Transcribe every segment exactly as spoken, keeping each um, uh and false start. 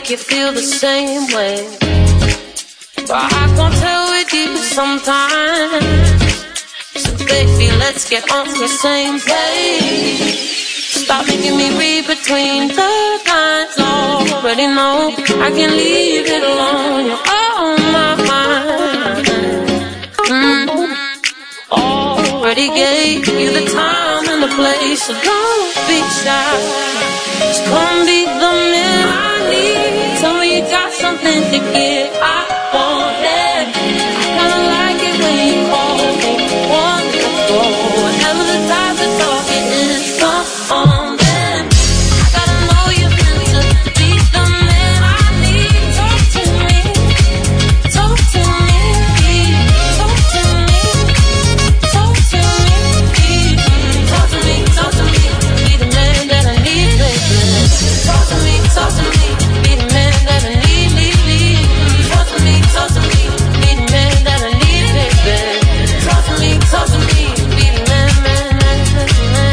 make you feel the same way. But I can't tell it deeper sometimes. So baby, let's get on the same page. Stop making me read between the lines. Already know I can leave it alone. You're on my mind. Mm. Already gave you the time and the place, so don't be shy. Just come be the man I need. Tell me you got something to give. I want it. I kinda like it when you call me wonderful. Whenever the time to talk it is, come on then. I gotta know you're meant to be the man I need. Talk to me, talk to me, talk to me, talk to me, talk to me, talk to me. Be the man that I need, baby. Talk to me, talk to me. Be the man that I need, need, need. Talk to me, talk to me. Be the man that I need, baby. Talk to me, talk to me. Be the man, man, man, man, man.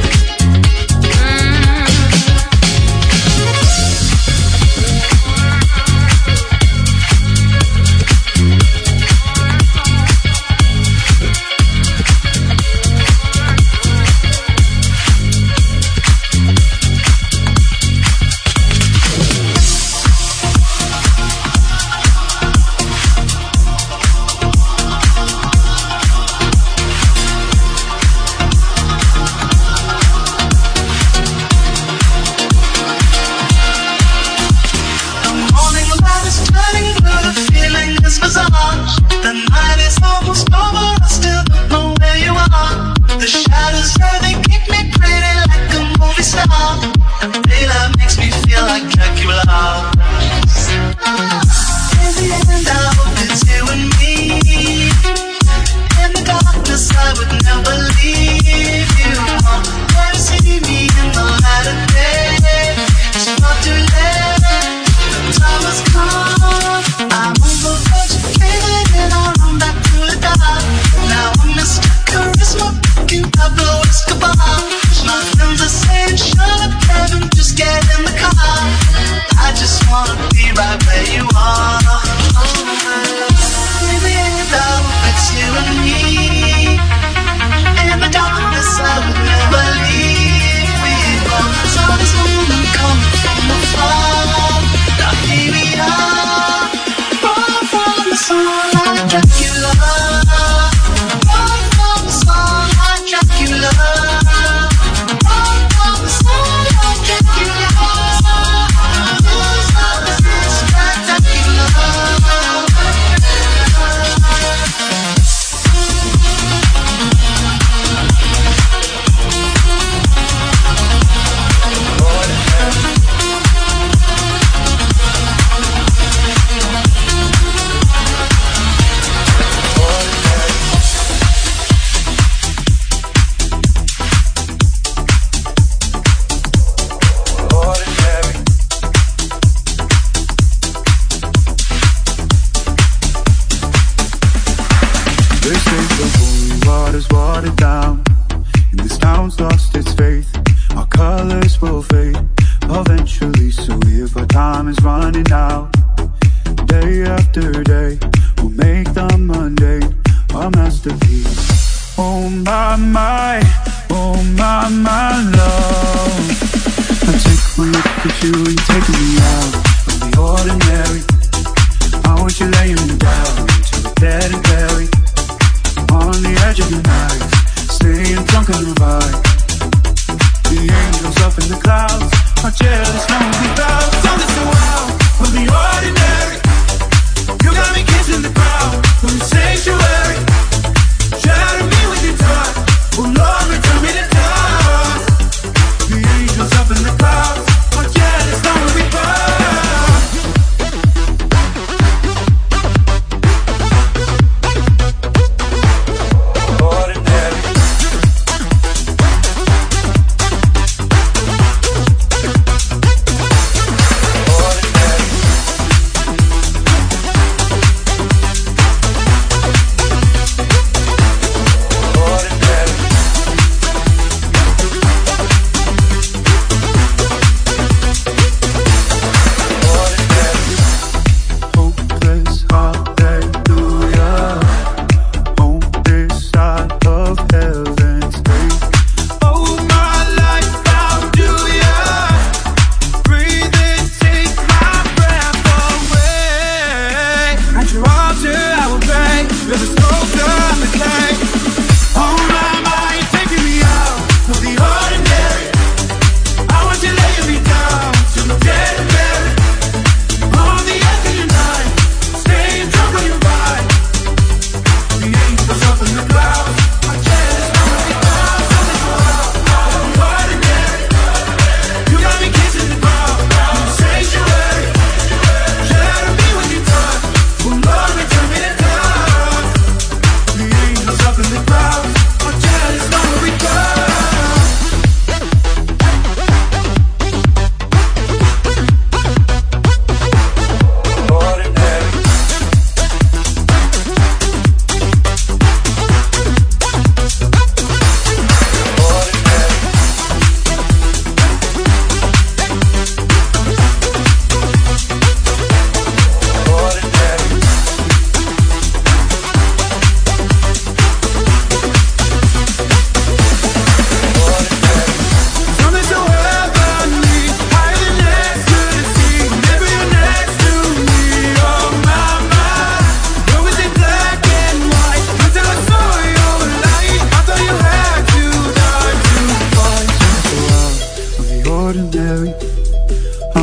The night is almost over, I still don't know where you are. The shadows there, they keep me pretty like a movie star. And daylight makes me feel like Dracula. In the end, I hope it's you and me. In the darkness, I would never leave you. Never see me in the light of day. It's not too late, the time has come. I'm on the verge of giving it all, run back to the dark. Now I'm Mister Charisma, fucking Pablo Escobar. My friends are saying, shut up, Kevin, just get in the car. I just wanna be right where you are. In the end, I hope it's you and me. In the darkness, I would never leave. We both saw this woman coming from afar. Now here we are. Run from the sun like Dracula. Run from the sun like Dracula. Run from the sun like Dracula. This is spectacular. They say the holy water's watered down, and this town's lost its faith. Our colors will fade eventually, so if our time is running out, day after day, we'll make the mundane our masterpiece. Oh my, my, oh my, my love. I take one look at you and you're taking me out of the ordinary. I want you laying me down till we're dead and buried. On the edge of your night, staying drunk on the vibe. The angels up in the clouds are jealous, no one without. Don't listen wild, we're the ordinary. You got me kissing the ground from the sanctuary. Shatter me with your touch, oh Lord, return me to dust. The angels up in the clouds are jealous, no one without.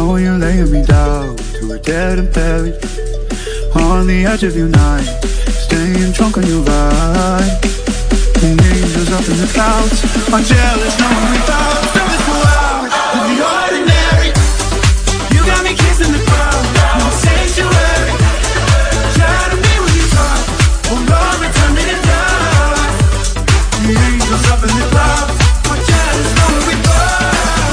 know you're laying me down to a dead and buried on the edge of your night, staying drunk on your ride. And angels up in the clouds are jealous, knowing we found something so out of the ordinary. You got me kissing the ground, no sanctuary. Try to be what you thought, oh Lord, return me to die. The angels up in the clouds are jealous, knowing we found.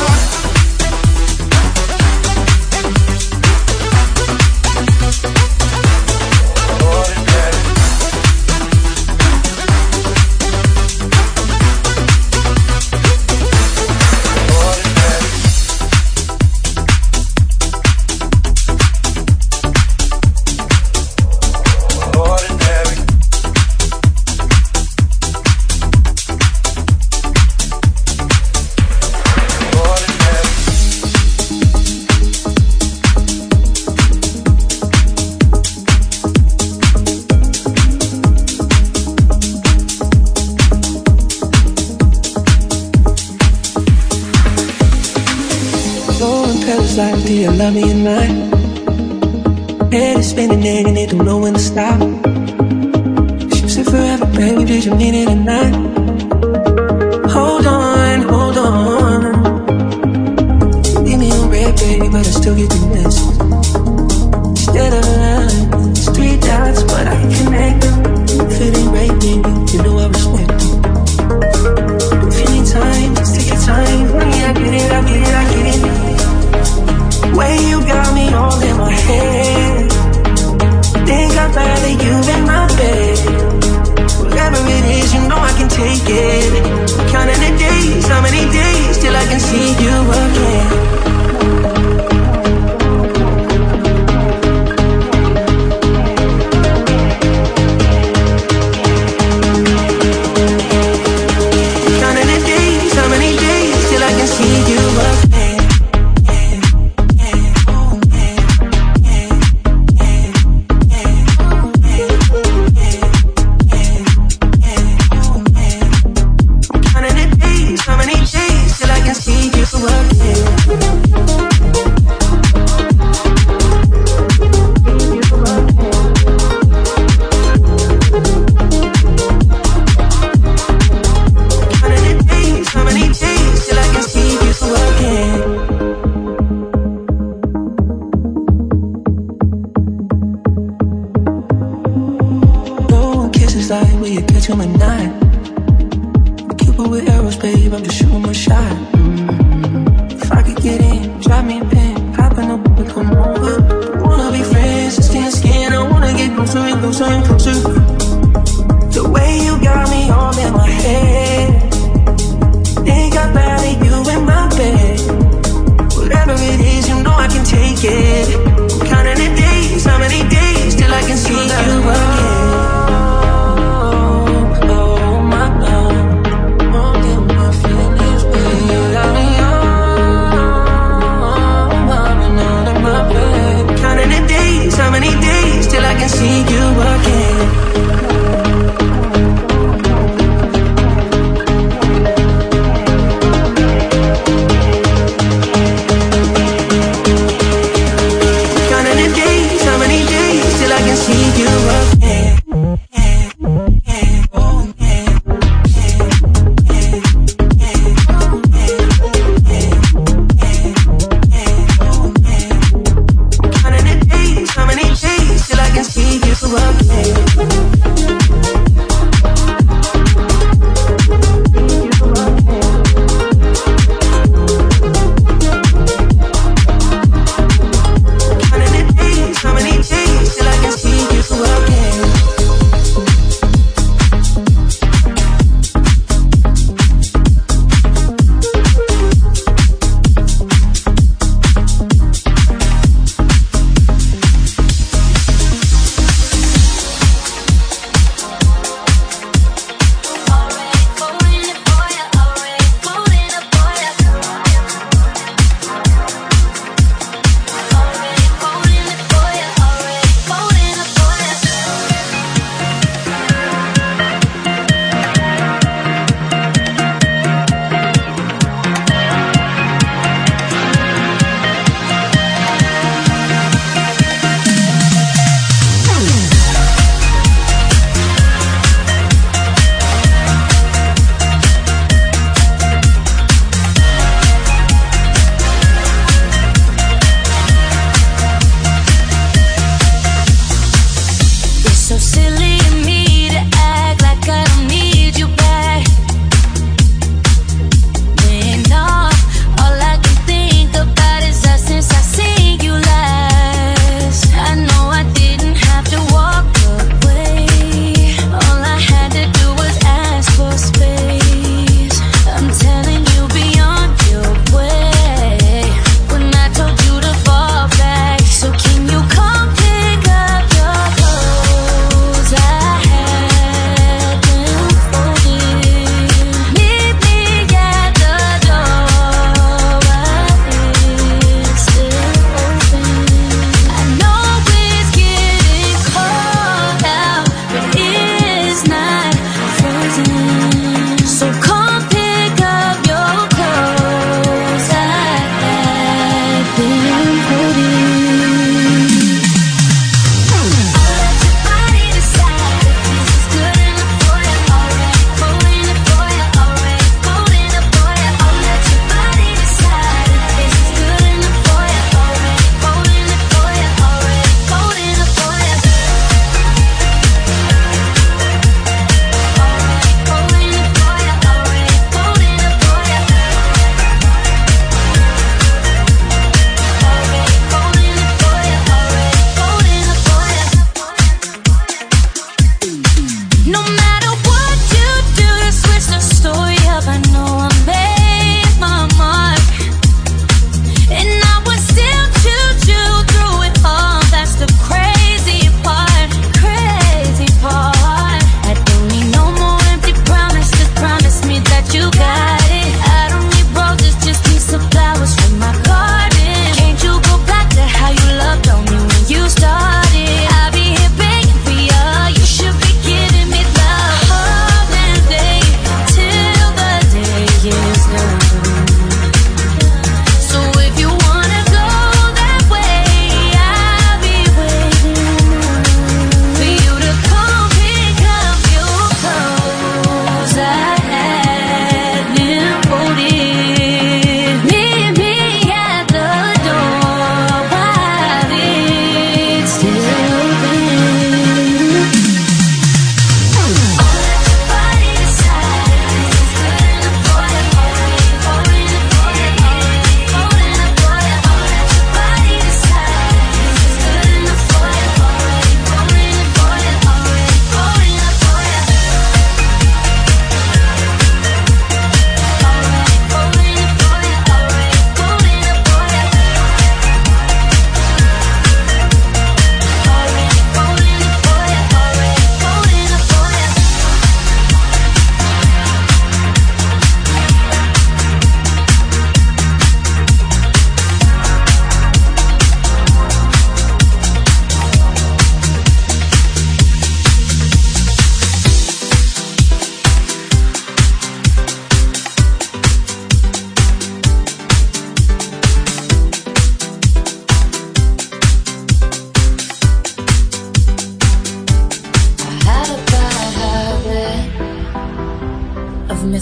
Do you love me at night? Head is spinning and it don't know when to stop. She said forever, baby, did you mean it or not? Hold on, hold on. Leave me on red, baby, but I still get the message. Instead of lines, three dots, but I can connect them. If it ain't right, baby, you know I respect it. If you need time, just take your time. Honey, I get it, I get it, I get it. Way you got me all in my head. Think I'd rather you in my bed. Whatever it is, you know I can take it. Counting the days, how many days till I can see you again. Counting the days, how many days till I can see you again.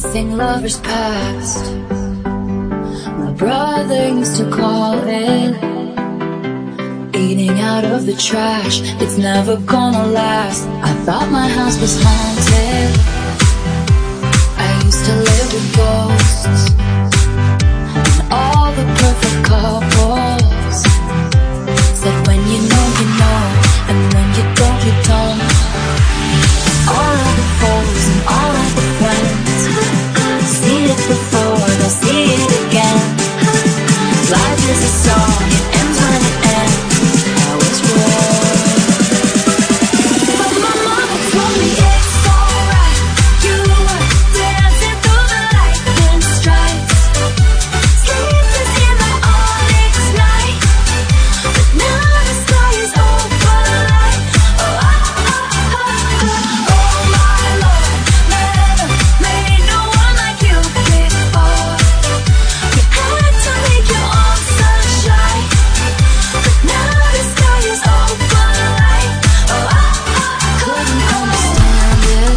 missing lovers past. My brother used to call it eating out of the trash. It's never gonna last. I thought my house was haunted. I used to live with ghosts and all the perfect couples said when you know you know, and when you don't you don't. All of the foes and all of the friends, seen it before, they'll see it again. Life is a song, it ends when it ends. I was wrong, but my mama told me it's alright. You were dancing through the lightning strikes, sleepless in the onyx night, but now the sky is open light. Oh, oh, oh, oh, oh, oh my Lord, never made no one like you before. You had to make your own sunshine, but now the sky is open light. Oh, oh, oh, couldn't understand it,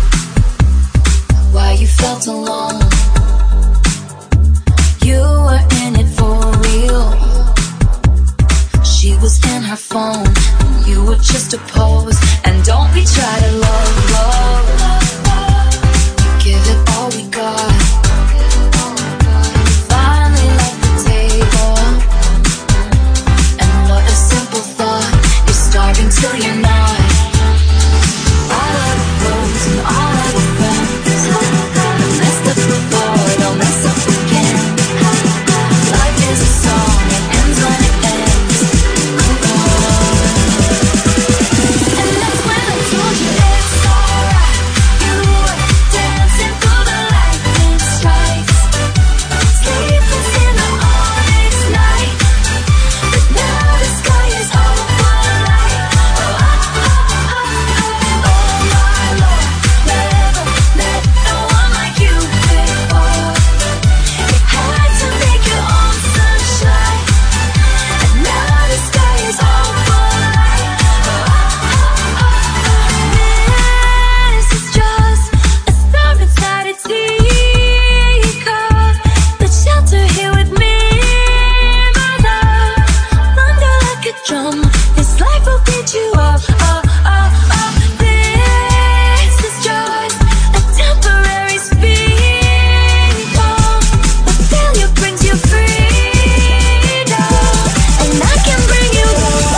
why you felt alone. You were in it for real. She was in her phone, and you were just a pose. And don't we try to love, love, give it all we got. Finally left the table, and what a simple thought. You're starving till you're not. All of the roads and all of the friends, messed up before, they'll mess up again. Life is a song, it ends when it ends. Move on. And that's when I told you it's alright. You were dancing through the lightning strikes, sleepless in the onyx night, but now the sky is open light. Oh, oh, oh, oh, oh my Lord, never met no one like you before. You had to make your own sunshine, and now the sky is open light. Oh, oh, oh, oh, this is just a storm inside a teacup. Let's shelter here with me, my love. Thunder like a drum, this life will beat you up. Oh, oh, oh, this is just a temporary speed bump. A failure brings you freedom, and I can bring you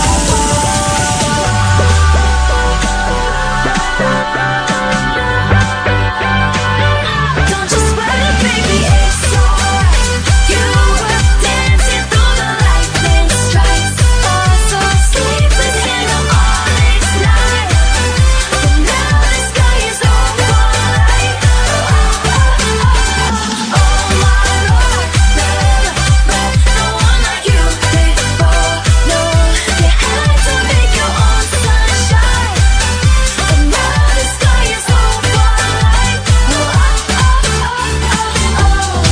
Don't you sweat it, baby, it's alright. You were dancing through the lightning strikes, oh, so sleepless in the onyx night, but now the sky is open light. Oh, oh, oh, oh my Lord, never met no one like you before. No, you had to make your own sunshine, but now the sky is open light. Oh, oh, oh, oh, oh, oh.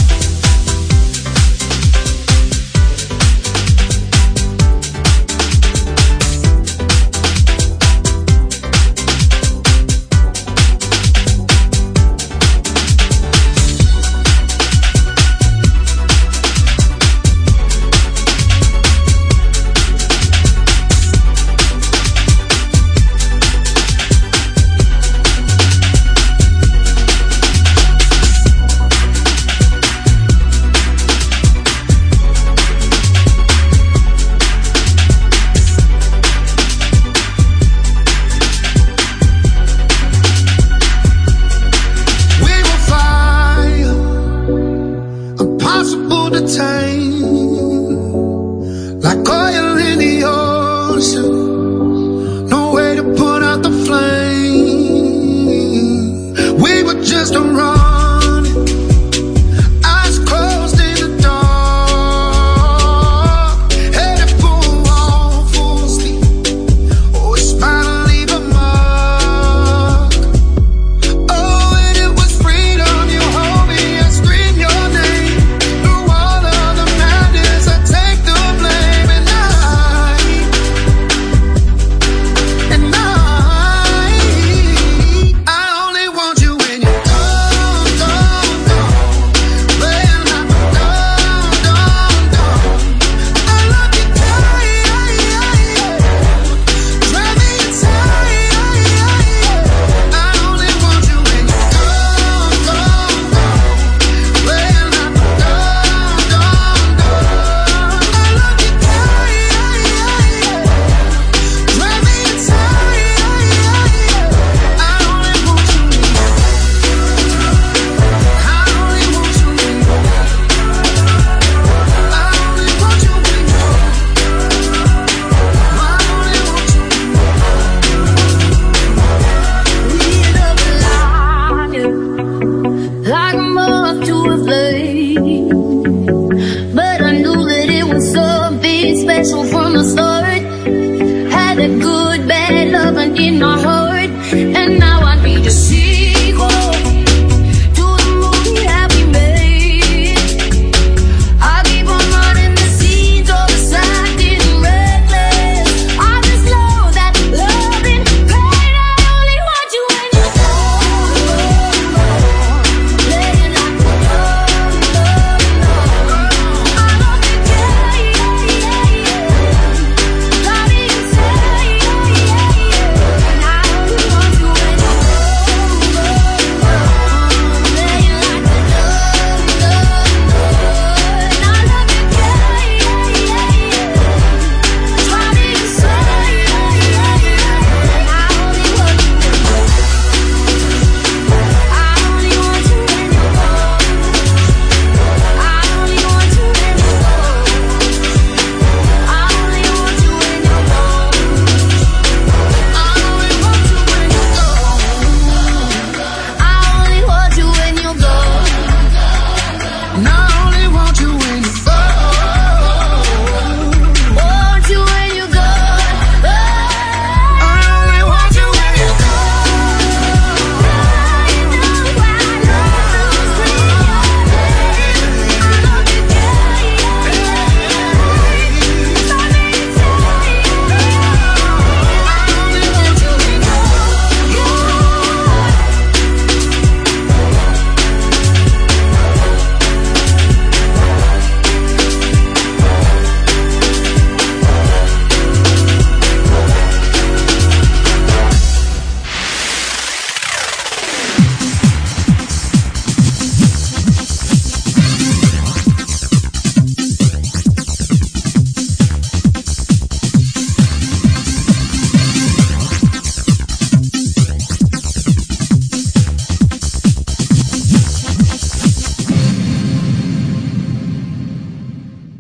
We will fire, impossible to tame, like oil in the ocean.